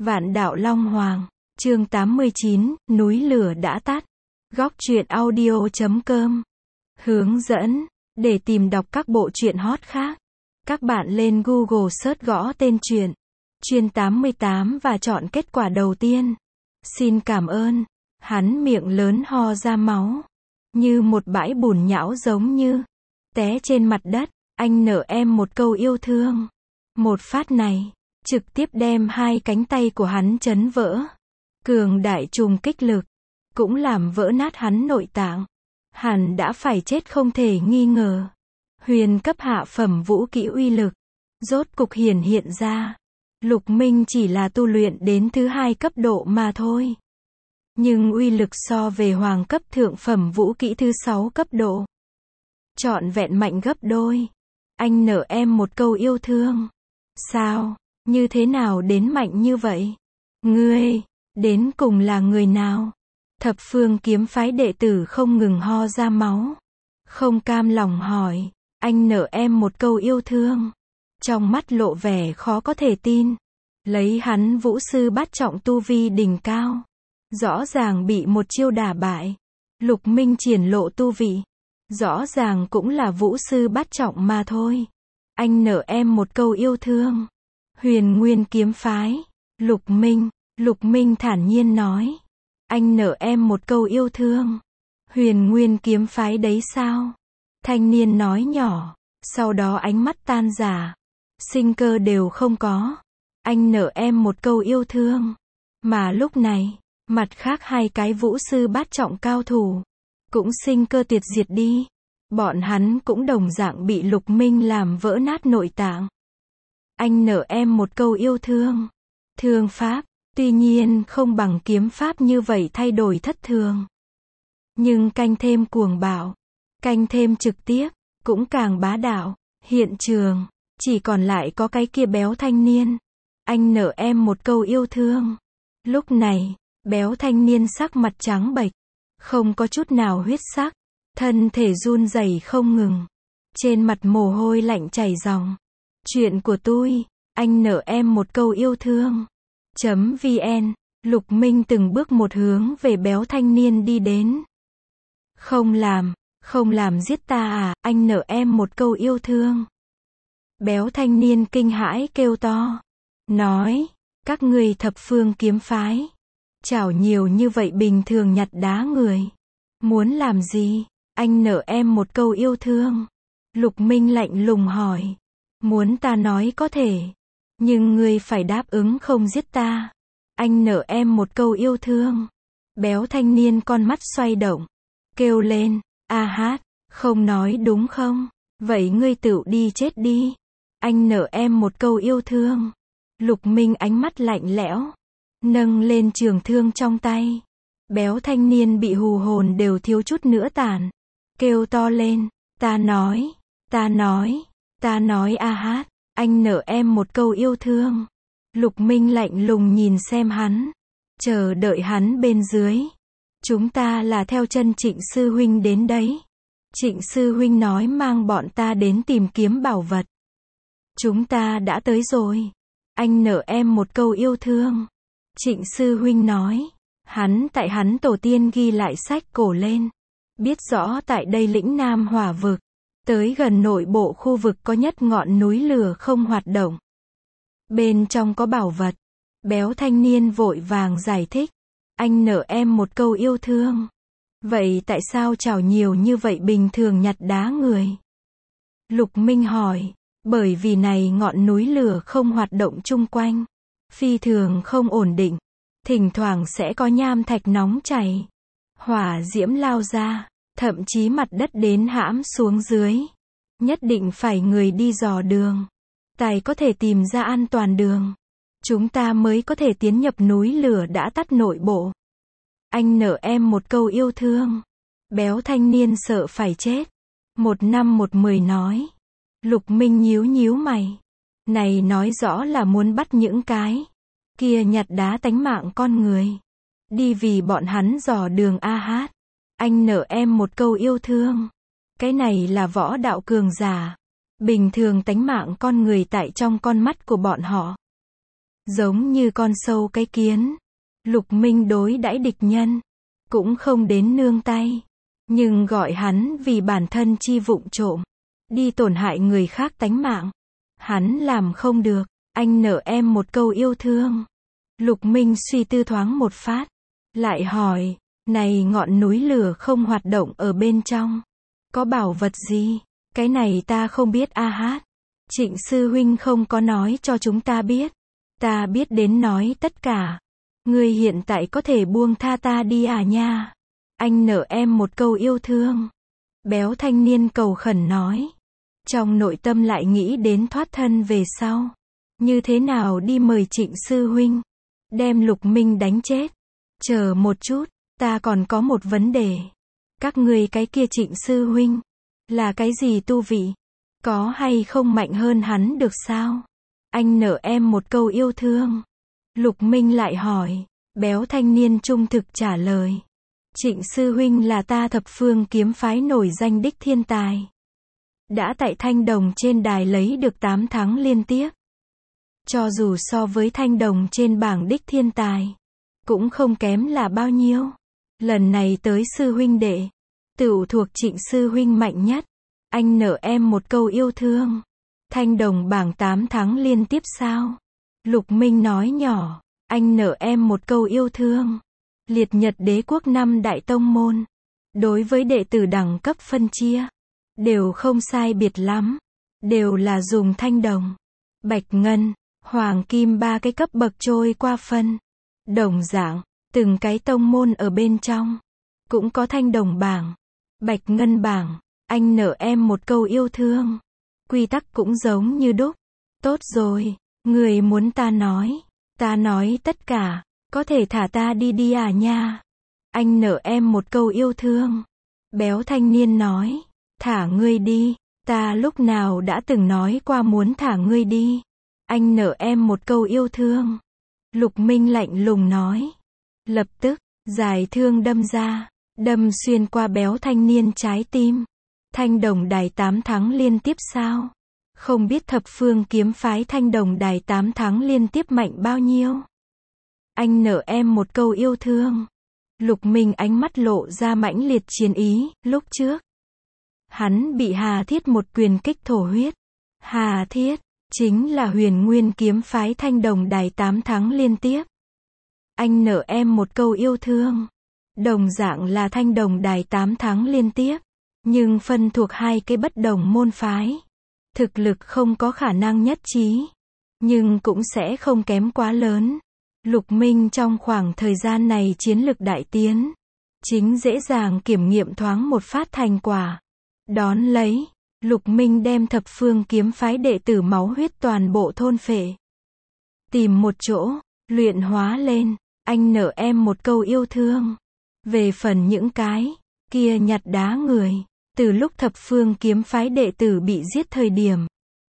Vạn Đạo Long Hoàng, chương 89, núi lửa đã tắt. Góc truyện audio.com. Hướng dẫn, để tìm đọc các bộ truyện hot khác. Các bạn lên Google search gõ tên truyện, Chuyên 88 và chọn kết quả đầu tiên. Xin cảm ơn. Hắn miệng lớn ho ra máu. Như một bãi bùn nhão giống như té trên mặt đất. Anh nợ em một câu yêu thương. Một phát này trực tiếp đem hai cánh tay của hắn chấn vỡ. Cường đại trùng kích lực cũng làm vỡ nát hắn nội tạng. Hắn đã phải chết không thể nghi ngờ. Huyền cấp hạ phẩm vũ kỹ uy lực rốt cục hiện ra. Lục Minh chỉ là tu luyện đến thứ 2 cấp độ mà thôi. Nhưng uy lực so về hoàng cấp thượng phẩm vũ kỹ thứ 6 cấp độ trọn vẹn mạnh gấp đôi. Anh nợ em một câu yêu thương. Sao? Như thế nào đến mạnh như vậy? Ngươi, đến cùng là người nào? Thập phương kiếm phái đệ tử không ngừng ho ra máu. Không cam lòng hỏi. Anh nợ em một câu yêu thương. Trong mắt lộ vẻ khó có thể tin. Lấy hắn vũ sư bát trọng tu vi đỉnh cao. Rõ ràng bị một chiêu đả bại. Lục Minh triển lộ tu vị. Rõ ràng cũng là vũ sư bát trọng mà thôi. Anh nợ em một câu yêu thương. Huyền Nguyên kiếm phái. Lục Minh thản nhiên nói. Anh nợ em một câu yêu thương. Huyền Nguyên kiếm phái đấy sao? Thanh niên nói nhỏ. Sau đó ánh mắt tan rã. Sinh cơ đều không có. Anh nợ em một câu yêu thương. Mà lúc này, mặt khác hai cái vũ sư bát trọng cao thủ cũng sinh cơ tuyệt diệt đi. Bọn hắn cũng đồng dạng bị Lục Minh làm vỡ nát nội tạng. Anh nợ em một câu yêu thương. Thương pháp, tuy nhiên không bằng kiếm pháp như vậy thay đổi thất thường. Nhưng canh thêm cuồng bạo, canh thêm trực tiếp, cũng càng bá đạo. Hiện trường, chỉ còn lại có cái kia béo thanh niên. Anh nợ em một câu yêu thương. Lúc này, béo thanh niên sắc mặt trắng bệch, không có chút nào huyết sắc. Thân thể run rẩy không ngừng. Trên mặt mồ hôi lạnh chảy ròng. Chuyện của tôi, anh nợ em một câu yêu thương. .vn, Lục Minh từng bước một hướng về béo thanh niên đi đến. Không làm giết ta à, anh nợ em một câu yêu thương. Béo thanh niên kinh hãi kêu to. Nói, các ngươi thập phương kiếm phái. Chảo nhiều như vậy bình thường nhặt đá người. Muốn làm gì? Anh nợ em một câu yêu thương. Lục Minh lạnh lùng hỏi. Muốn ta nói có thể. Nhưng ngươi phải đáp ứng không giết ta. Anh nợ em một câu yêu thương. Béo thanh niên con mắt xoay động. Kêu lên, a hát, không nói đúng không? Vậy ngươi tự đi chết đi. Anh nợ em một câu yêu thương. Lục Minh ánh mắt lạnh lẽo. Nâng lên trường thương trong tay. Béo thanh niên bị hù hồn đều thiếu chút nữa tàn. Kêu to lên, ta nói a hát, anh nợ em một câu yêu thương. Lục Minh lạnh lùng nhìn xem hắn. Chờ đợi hắn bên dưới. Chúng ta là theo chân Trịnh sư huynh đến đấy. Trịnh sư huynh nói mang bọn ta đến tìm kiếm bảo vật. Chúng ta đã tới rồi. Anh nợ em một câu yêu thương. Trịnh sư huynh nói. Hắn tổ tiên ghi lại sách cổ lên. Biết rõ tại đây lĩnh Nam Hỏa vực. Tới gần nội bộ khu vực có nhất ngọn núi lửa không hoạt động. Bên trong có bảo vật. Béo thanh niên vội vàng giải thích. Anh nợ em một câu yêu thương. Vậy tại sao chảo nhiều như vậy bình thường nhặt đá người? Lục Minh hỏi. Bởi vì này ngọn núi lửa không hoạt động chung quanh. Phi thường không ổn định. Thỉnh thoảng sẽ có nham thạch nóng chảy. Hỏa diễm lao ra. Thậm chí mặt đất đến hãm xuống dưới. Nhất định phải người đi dò đường. Tài có thể tìm ra an toàn đường. Chúng ta mới có thể tiến nhập núi lửa đã tắt nội bộ. Anh nợ em một câu yêu thương. Béo thanh niên sợ phải chết. 1:10 nói. Lục Minh nhíu mày. Này nói rõ là muốn bắt những cái kia nhặt đá tánh mạng con người. Đi vì bọn hắn dò đường a hát. Anh nợ em một câu yêu thương. Cái này là võ đạo cường giả. Bình thường tánh mạng con người tại trong con mắt của bọn họ Giống như con sâu cái kiến. Lục Minh đối đãi địch nhân. Cũng không đến nương tay. Nhưng gọi hắn vì bản thân chi vụng trộm. Đi tổn hại người khác tánh mạng. Hắn làm không được. Anh nợ em một câu yêu thương. Lục Minh suy tư thoáng một phát. Lại hỏi, này ngọn núi lửa không hoạt động ở bên trong. Có bảo vật gì? Cái này ta không biết a hát. Trịnh sư huynh không có nói cho chúng ta biết. Ta biết đến nói tất cả. Ngươi hiện tại có thể buông tha ta đi à nha. Anh nợ em một câu yêu thương. Béo thanh niên cầu khẩn nói. Trong nội tâm lại nghĩ đến thoát thân về sau. Như thế nào đi mời Trịnh sư huynh. Đem Lục Minh đánh chết. Chờ một chút, ta còn có một vấn đề. Các ngươi cái kia Trịnh sư huynh. Là cái gì tu vị? Có hay không mạnh hơn hắn được sao? Anh nợ em một câu yêu thương. Lục Minh lại hỏi. Béo thanh niên trung thực trả lời. Trịnh sư huynh là ta thập phương kiếm phái nổi danh đích thiên tài. Đã tại Thanh Đồng trên đài lấy được 8 thắng liên tiếp. Cho dù so với Thanh Đồng trên bảng đích thiên tài. Cũng không kém là bao nhiêu. Lần này tới sư huynh đệ. Tựu thuộc Trịnh sư huynh mạnh nhất. Anh nợ em một câu yêu thương. Thanh Đồng bảng 8 thắng liên tiếp sao? Lục Minh nói nhỏ. Anh nợ em một câu yêu thương. Liệt Nhật Đế quốc 5 đại tông môn. Đối với đệ tử đẳng cấp phân chia. Đều không sai biệt lắm. Đều là dùng Thanh Đồng, Bạch Ngân, Hoàng Kim 3 cái cấp bậc trôi qua phân. Đồng dạng, từng cái tông môn ở bên trong. Cũng có Thanh Đồng bảng, Bạch Ngân bảng. Anh nợ em một câu yêu thương. Quy tắc cũng giống như đúc. Tốt rồi, người muốn ta nói tất cả. Có thể thả ta đi đi à nha. Anh nợ em một câu yêu thương. Béo thanh niên nói. Thả ngươi đi. Ta lúc nào đã từng nói qua muốn thả ngươi đi. Anh nợ em một câu yêu thương. Lục Minh lạnh lùng nói. Lập tức, dài thương đâm ra. Đâm xuyên qua béo thanh niên trái tim. Thanh Đồng đài 8 thắng liên tiếp sao? Không biết thập phương kiếm phái Thanh Đồng đài 8 thắng liên tiếp mạnh bao nhiêu? Anh nợ em một câu yêu thương. Lục Minh ánh mắt lộ ra mãnh liệt chiến ý. Lúc trước, hắn bị Hà Thiết một quyền kích thổ huyết. Hà Thiết, chính là Huyền Nguyên kiếm phái Thanh Đồng đài 8 thắng liên tiếp. Anh nợ em một câu yêu thương. Đồng dạng là Thanh Đồng đài 8 thắng liên tiếp. Nhưng phân thuộc hai cái bất đồng môn phái. Thực lực không có khả năng nhất trí. Nhưng cũng sẽ không kém quá lớn. Lục Minh trong khoảng thời gian này chiến lực đại tiến. Chính dễ dàng kiểm nghiệm thoáng một phát thành quả. Đón lấy, Lục Minh đem thập phương kiếm phái đệ tử máu huyết toàn bộ thôn phệ. Tìm một chỗ, luyện hóa lên. Anh nợ em một câu yêu thương. Về phần những cái kia nhặt đá người. Từ lúc thập phương kiếm phái đệ tử bị giết thời điểm.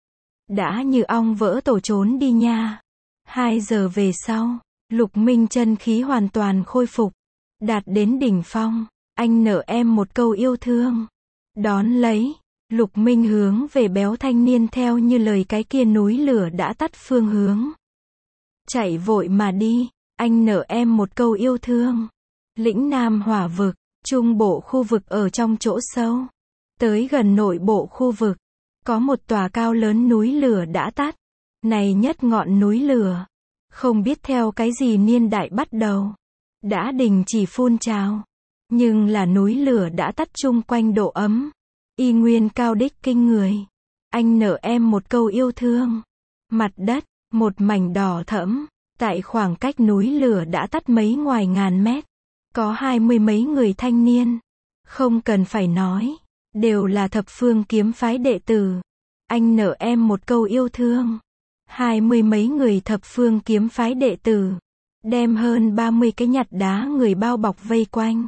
Đã như ong vỡ tổ trốn đi nha. 2 giờ về sau, Lục Minh chân khí hoàn toàn khôi phục. Đạt đến đỉnh phong. Anh nợ em một câu yêu thương. Đón lấy, Lục Minh hướng về béo thanh niên theo như lời cái kia núi lửa đã tắt phương hướng. Chạy vội mà đi. Anh nợ em một câu yêu thương. Lĩnh Nam hỏa vực. Trung bộ khu vực ở trong chỗ sâu. Tới gần nội bộ khu vực. Có một tòa cao lớn núi lửa đã tắt. Này nhất ngọn núi lửa. Không biết theo cái gì niên đại bắt đầu. Đã đình chỉ phun trào. Nhưng là núi lửa đã tắt chung quanh độ ấm. Y nguyên cao đích kinh người. Anh nợ em một câu yêu thương. Mặt đất, một mảnh đỏ thẫm. Tại khoảng cách núi lửa đã tắt mấy ngoài ngàn mét. Có 20 mấy người thanh niên. Không cần phải nói. Đều là thập phương kiếm phái đệ tử. Anh nợ em một câu yêu thương. 20 mấy người thập phương kiếm phái đệ tử. Đem hơn 30 cái nhặt đá người bao bọc vây quanh.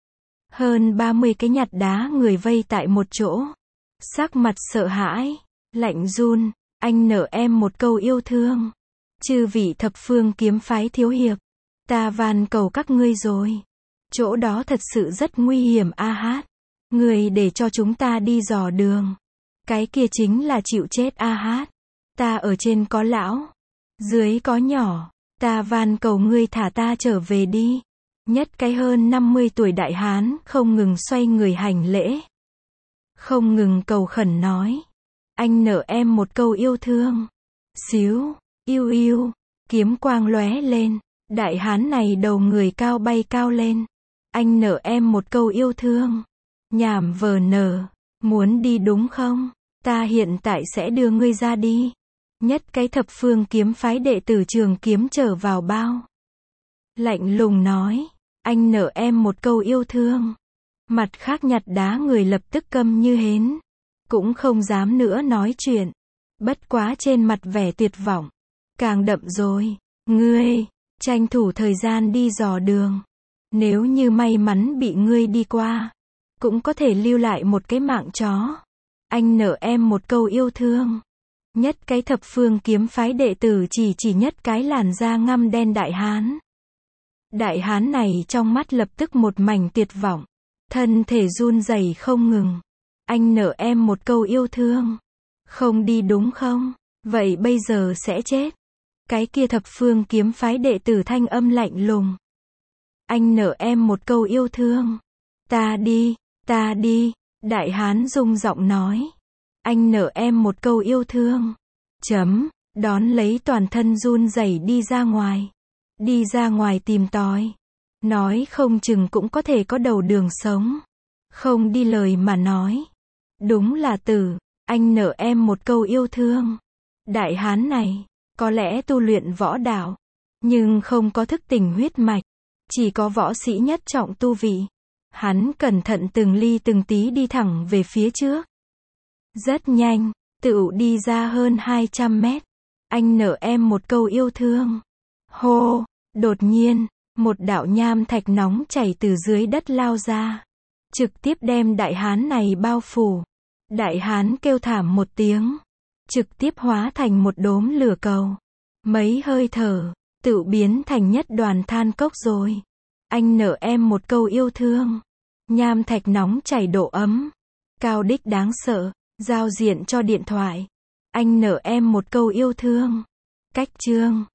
Hơn 30 cái nhặt đá người vây tại một chỗ. Sắc mặt sợ hãi. Lạnh run. Anh nợ em một câu yêu thương. Chư vị thập phương kiếm phái thiếu hiệp. Ta van cầu các ngươi rồi. Chỗ đó thật sự rất nguy hiểm a hát. Người để cho chúng ta đi dò đường. Cái kia chính là chịu chết a hát. Ta ở trên có lão Dưới có nhỏ, ta van cầu ngươi thả ta trở về đi. Nhất cái hơn 50 tuổi đại hán không ngừng xoay người hành lễ. Không ngừng cầu khẩn nói. Anh nợ em một câu yêu thương. Xíu, yêu yêu, kiếm quang lóe lên. Đại hán này đầu người cao bay cao lên. Anh nợ em một câu yêu thương. Nhảm vờ nở. Muốn đi đúng không? Ta hiện tại sẽ đưa ngươi ra đi. Nhất cái thập phương kiếm phái đệ tử Trường Kiếm trở vào bao. Lạnh lùng nói. Anh nợ em một câu yêu thương. Mặt khác nhặt đá người lập tức câm như hến. Cũng không dám nữa nói chuyện. Bất quá trên mặt vẻ tuyệt vọng. Càng đậm rồi. Ngươi, tranh thủ thời gian đi dò đường. Nếu như may mắn bị ngươi đi qua, cũng có thể lưu lại một cái mạng chó. Anh nợ em một câu yêu thương. Nhất cái thập phương kiếm phái đệ tử chỉ nhất cái làn da ngăm đen đại hán. Đại hán này trong mắt lập tức một mảnh tuyệt vọng. Thân thể run rẩy không ngừng. Anh nợ em một câu yêu thương. Không đi đúng không? Vậy bây giờ sẽ chết. Cái kia thập phương kiếm phái đệ tử thanh âm lạnh lùng. Anh nợ em một câu yêu thương. Ta đi, ta đi. Đại hán rung giọng nói. Anh nợ em một câu yêu thương. Đón lấy toàn thân run rẩy đi ra ngoài. Đi ra ngoài tìm tòi. Nói không chừng cũng có thể có đầu đường sống. Không đi lời mà nói. Đúng là tử. Anh nợ em một câu yêu thương. Đại hán này, có lẽ tu luyện võ đạo, nhưng không có thức tỉnh huyết mạch. Chỉ có võ sĩ nhất trọng tu vị. Hắn cẩn thận từng ly từng tí đi thẳng về phía trước. Rất nhanh, tựu đi ra hơn 200 mét. Anh nợ em một câu yêu thương. Hô, đột nhiên, một đạo nham thạch nóng chảy từ dưới đất lao ra. Trực tiếp đem đại hán này bao phủ. Đại hán kêu thảm một tiếng. Trực tiếp hóa thành một đốm lửa cầu. Mấy hơi thở, tựu biến thành nhất đoàn than cốc rồi. Anh nợ em một câu yêu thương. Nham thạch nóng chảy độ ấm. Cao đích đáng sợ. Giao diện cho điện thoại. Anh nợ em một câu yêu thương. Cách chương